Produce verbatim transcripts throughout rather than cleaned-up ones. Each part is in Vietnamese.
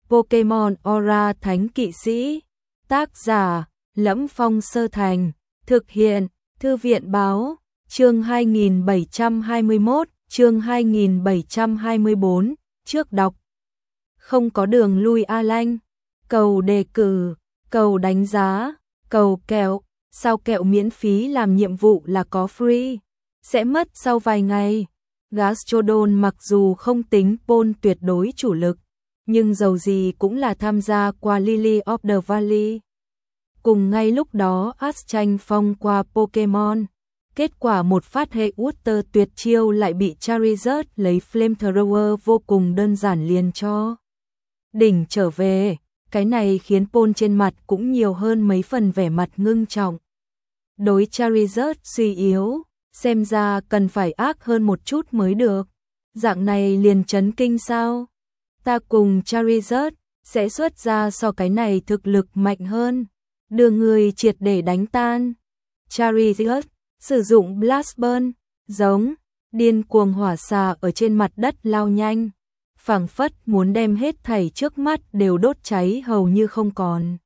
Pokemon Aura Thánh Kỵ Sĩ. Tác giả: Lẫm Phong Sơ Thành. Thực hiện: Thư viện báo. Chương hai nghìn bảy trăm hai mươi mốt, chương hai nghìn bảy trăm hai mươi bốn, trước đọc. Không có đường lui A Lanh. Cầu đề cử, cầu đánh giá, cầu kẹo. Sao kẹo miễn phí làm nhiệm vụ là có free? Sẽ mất sau vài ngày. Gastrodon mặc dù không tính pôn tuyệt đối chủ lực, nhưng dầu gì cũng là tham gia qua Lily of the Valley. Cùng ngay lúc đó Ash tranh phong qua Pokemon. Kết quả một phát hệ Water tuyệt chiêu lại bị Charizard lấy Flamethrower vô cùng đơn giản liền cho đỉnh trở về. Cái này khiến Pôn trên mặt cũng nhiều hơn mấy phần vẻ mặt ngưng trọng. Đối Charizard suy yếu, xem ra cần phải ác hơn một chút mới được. Dạng này liền chấn kinh sao? Ta cùng Charizard sẽ xuất ra so cái này thực lực mạnh hơn, đưa người triệt để đánh tan. Charizard sử dụng Blast Burn, giống điên cuồng hỏa xà ở trên mặt đất lao nhanh, phảng phất muốn đem hết thảy trước mắt đều đốt cháy hầu như không còn.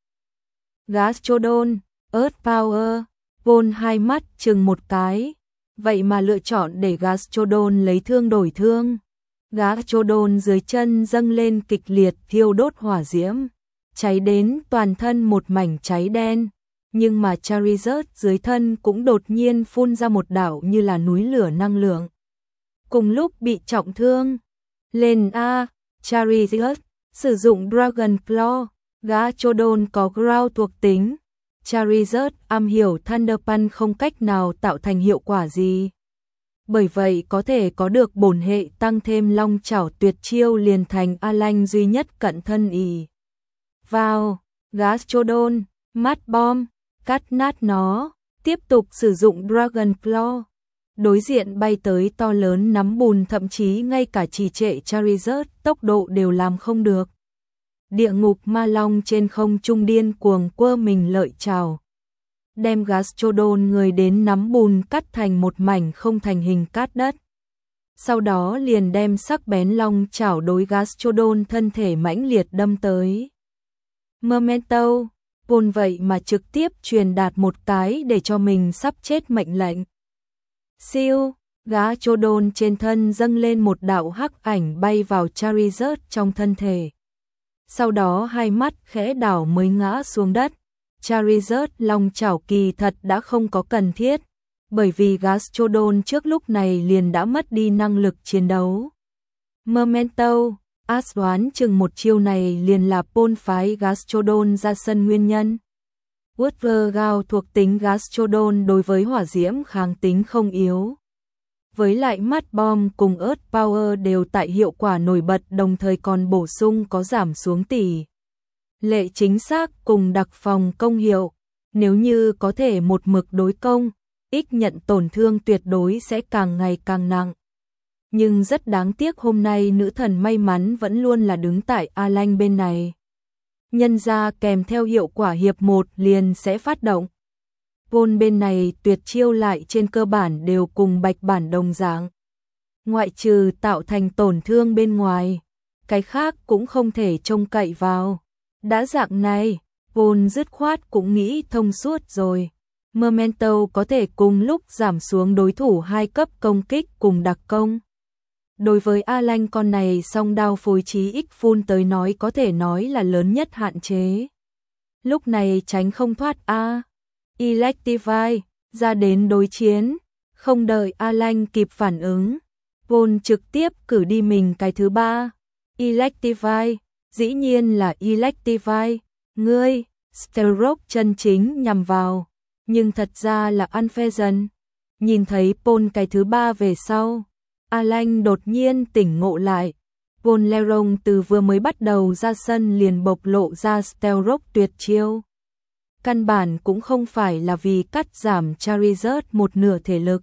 Gastrodon, Earth Power. Pôn hai mắt chừng một cái, vậy mà lựa chọn để Gastrodon lấy thương đổi thương. Gastrodon dưới chân dâng lên kịch liệt thiêu đốt hỏa diễm, cháy đến toàn thân một mảnh cháy đen, nhưng mà Charizard dưới thân cũng đột nhiên phun ra một đạo như là núi lửa năng lượng. Cùng lúc bị trọng thương, lên A, Charizard sử dụng Dragon Claw. Gastrodon có Ground thuộc tính, Charizard am hiểu Thunder Punch không cách nào tạo thành hiệu quả gì. Bởi vậy có thể có được bổn hệ tăng thêm long chảo tuyệt chiêu liền thành A Lanh duy nhất cận thân ì. Vào, Gastrodon, Mud Bomb, cắt nát nó, tiếp tục sử dụng Dragon Claw. Đối diện bay tới to lớn nắm bùn, thậm chí ngay cả trì trệ Charizard tốc độ đều làm không được. Địa ngục ma long trên không trung điên cuồng quơ mình lợi chảo, đem Gastrodon người đến nắm bùn cắt thành một mảnh không thành hình cát đất. Sau đó liền đem sắc bén long chảo đối Gastrodon thân thể mãnh liệt đâm tới. Memento, Pôn vậy mà trực tiếp truyền đạt một cái để cho mình sắp chết mệnh lệnh. Siêu, Gastrodon trên thân dâng lên một đạo hắc ảnh bay vào Charizard trong thân thể. Sau đó hai mắt khẽ đảo mới ngã xuống đất. Charizard long chảo kỳ thật đã không có cần thiết, bởi vì Gastrodon trước lúc này liền đã mất đi năng lực chiến đấu. Memento, Ash đoán chừng một chiêu này liền là Pôn phái Gastrodon ra sân nguyên nhân. Water Gauge thuộc tính Gastrodon đối với hỏa diễm kháng tính không yếu. Với lại Mud Bomb cùng Earth Power đều tại hiệu quả nổi bật, đồng thời còn bổ sung có giảm xuống tỷ lệ chính xác cùng đặc phòng công hiệu. Nếu như có thể một mực đối công, ít nhận tổn thương tuyệt đối sẽ càng ngày càng nặng. Nhưng rất đáng tiếc hôm nay nữ thần may mắn vẫn luôn là đứng tại A Lanh bên này. Nhân ra kèm theo hiệu quả hiệp một liền sẽ phát động. Pôn bên này tuyệt chiêu lại trên cơ bản đều cùng bạch bản đồng dạng. Ngoại trừ tạo thành tổn thương bên ngoài, cái khác cũng không thể trông cậy vào. Đã dạng này, Pôn dứt khoát cũng nghĩ thông suốt rồi. Memento có thể cùng lúc giảm xuống đối thủ hai cấp công kích cùng đặc công. Đối với A Lanh con này song đao phối trí X phun tới nói có thể nói là lớn nhất hạn chế. Lúc này tránh không thoát A. Electivire ra đến đối chiến, không đợi A Lanh kịp phản ứng, Pôn trực tiếp cử đi mình cái thứ ba. Electivire, dĩ nhiên là Electivire, ngươi, Stealth chân chính nhằm vào, nhưng thật ra là Unfezant. Nhìn thấy Pôn cái thứ ba về sau, A Lanh đột nhiên tỉnh ngộ lại. Pôn Lerong từ vừa mới bắt đầu ra sân liền bộc lộ ra Stealth tuyệt chiêu. Căn bản cũng không phải là vì cắt giảm Charizard một nửa thể lực.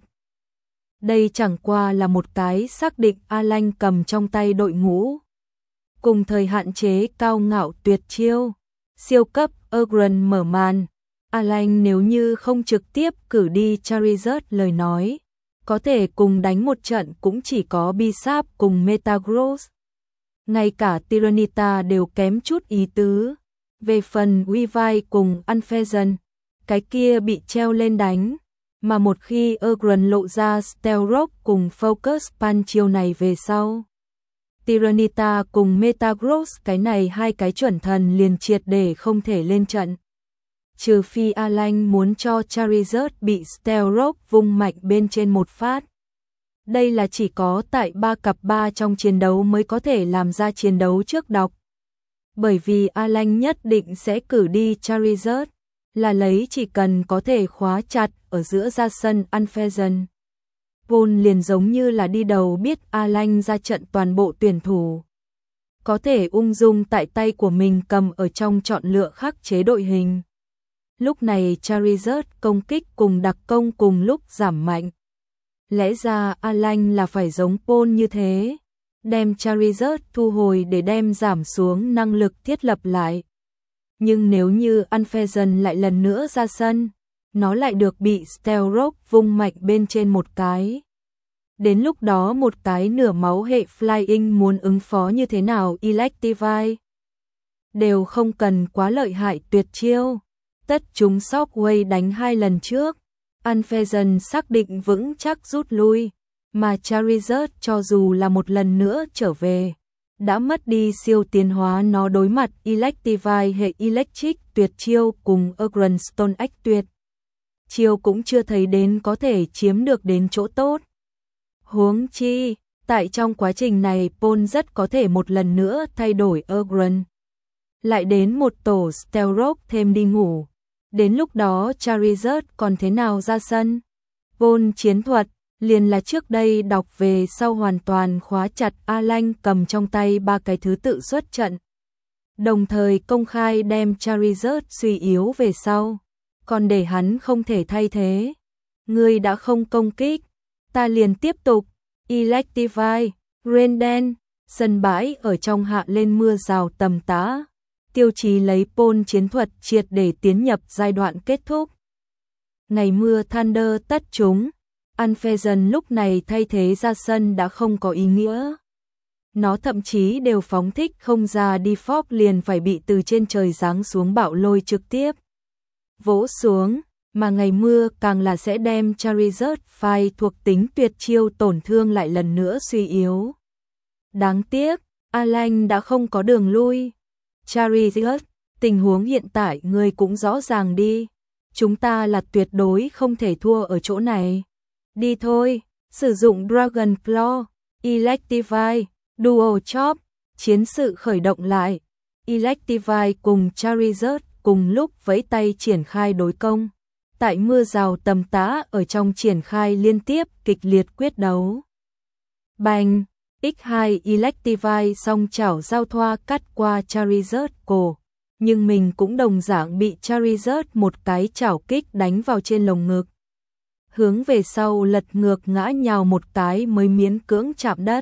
Đây chẳng qua là một cái xác định A Lanh cầm trong tay đội ngũ. Cùng thời hạn chế cao ngạo tuyệt chiêu, siêu cấp Urgron mở màn. A Lanh nếu như không trực tiếp cử đi Charizard lời nói, có thể cùng đánh một trận cũng chỉ có Bisap cùng Metagross. ngay cả Tyranitar đều kém chút ý tứ. Về phần Weavile cùng Unfezant, cái kia bị treo lên đánh, mà một khi Ogryn lộ ra Stealth Rock cùng Focus Punch chiêu này về sau, Tyranitar cùng Metagross cái này hai cái chuẩn thần liền triệt để không thể lên trận. Trừ phi Alan muốn cho Charizard bị Stealth Rock vung mạnh bên trên một phát. Đây là chỉ có tại ba cặp ba trong chiến đấu mới có thể làm ra chiến đấu trước đọc. Bởi vì Alan nhất định sẽ cử đi Charizard, là lấy chỉ cần có thể khóa chặt ở giữa ra sân Unfezant. Paul liền giống như là đi đầu biết Alan ra trận toàn bộ tuyển thủ. Có thể ung dung tại tay của mình cầm ở trong chọn lựa khắc chế đội hình. Lúc này Charizard công kích cùng đặc công cùng lúc giảm mạnh. Lẽ ra Alan là phải giống Paul như thế, đem Charizard thu hồi để đem giảm xuống năng lực thiết lập lại. Nhưng nếu như Unfezant lại lần nữa ra sân, nó lại được bị Stealth Rock vung mạnh bên trên một cái. Đến lúc đó một cái nửa máu hệ Flying muốn ứng phó như thế nào Electivire đều không cần quá lợi hại tuyệt chiêu. Tất chúng Shockwave đánh hai lần trước, Unfezant xác định vững chắc rút lui, mà Charizard cho dù là một lần nữa trở về, đã mất đi siêu tiến hóa nó đối mặt Electivire hệ Electric tuyệt chiêu cùng Ogryn Stone Axe tuyệt chiêu cũng chưa thấy đến có thể chiếm được đến chỗ tốt. Huống chi, tại trong quá trình này Paul rất có thể một lần nữa thay đổi Ogryn. Lại đến một tổ Stealth Rock thêm đi ngủ. Đến lúc đó Charizard còn thế nào ra sân? Paul chiến thuật liền là trước đây đọc về sau hoàn toàn khóa chặt Alan cầm trong tay ba cái thứ tự xuất trận. Đồng thời công khai đem Charizard suy yếu về sau, còn để hắn không thể thay thế. Ngươi đã không công kích, ta liền tiếp tục. Electivire, Renden, sân bãi ở trong hạ lên mưa rào tầm tã. Tiêu chí lấy Paul chiến thuật triệt để tiến nhập giai đoạn kết thúc. Ngày mưa Thunder tất chúng, Unfezant lúc này thay thế ra sân đã không có ý nghĩa. Nó thậm chí đều phóng thích không ra đi Fox liền phải bị từ trên trời giáng xuống bão lôi trực tiếp vỗ xuống, mà ngày mưa càng là sẽ đem Charizard phai thuộc tính tuyệt chiêu tổn thương lại lần nữa suy yếu. Đáng tiếc, Alan đã không có đường lui. Charizard, tình huống hiện tại ngươi cũng rõ ràng đi. Chúng ta là tuyệt đối không thể thua ở chỗ này. Đi thôi, sử dụng Dragon Claw, Electivire, Dual Chop, chiến sự khởi động lại. Electivire cùng Charizard cùng lúc vẫy tay triển khai đối công. Tại mưa rào tầm tã ở trong triển khai liên tiếp kịch liệt quyết đấu. Bành! ích hai Electivire song chảo giao thoa cắt qua Charizard cổ, nhưng mình cũng đồng dạng bị Charizard một cái chảo kích đánh vào trên lồng ngực. Hướng về sau lật ngược ngã nhào một cái mới miễn cưỡng chạm đất.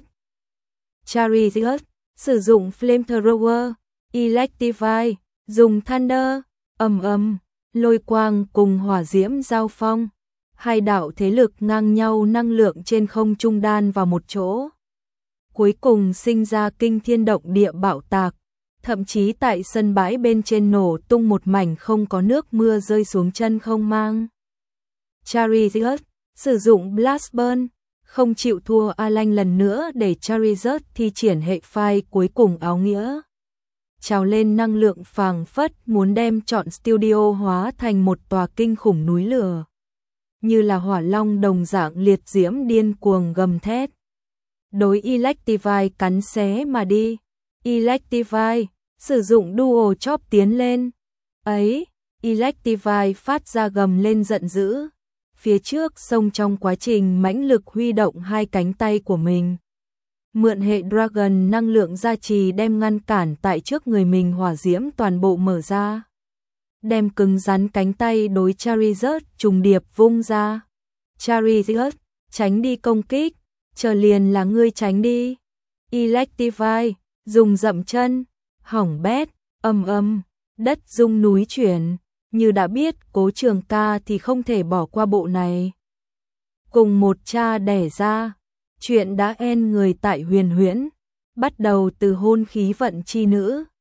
Charizard sử dụng Flamethrower, Electivire dùng Thunder, ầm ầm, lôi quang cùng hỏa diễm giao phong. Hai đạo thế lực ngang nhau năng lượng trên không trung đan vào một chỗ. Cuối cùng sinh ra kinh thiên động địa bạo tạc, thậm chí tại sân bãi bên trên nổ tung một mảnh không có nước mưa rơi xuống chân không mang. Charizard sử dụng Blast Burn, không chịu thua Alan lần nữa để Charizard thi triển hệ phai cuối cùng áo nghĩa. Trào lên năng lượng phảng phất muốn đem trọn studio hóa thành một tòa kinh khủng núi lửa. Như là hỏa long đồng dạng liệt diễm điên cuồng gầm thét. Đối Electivire cắn xé mà đi. Electivire sử dụng Dual Chop tiến lên. Ấy, Electivire phát ra gầm lên giận dữ. Phía trước xông trong quá trình mãnh lực huy động hai cánh tay của mình. Mượn hệ Dragon năng lượng gia trì đem ngăn cản tại trước người mình hỏa diễm toàn bộ mở ra. Đem cứng rắn cánh tay đối Charizard trùng điệp vung ra. Charizard, tránh đi công kích, chờ liền là ngươi tránh đi. Electivire, dùng dậm chân, hỏng bét, âm âm, đất rung núi chuyển, như đã biết Cố Trường Ca thì không thể bỏ qua bộ này. Cùng một cha đẻ ra, chuyện đã en người tại huyền huyễn, bắt đầu từ hôn khí vận chi nữ.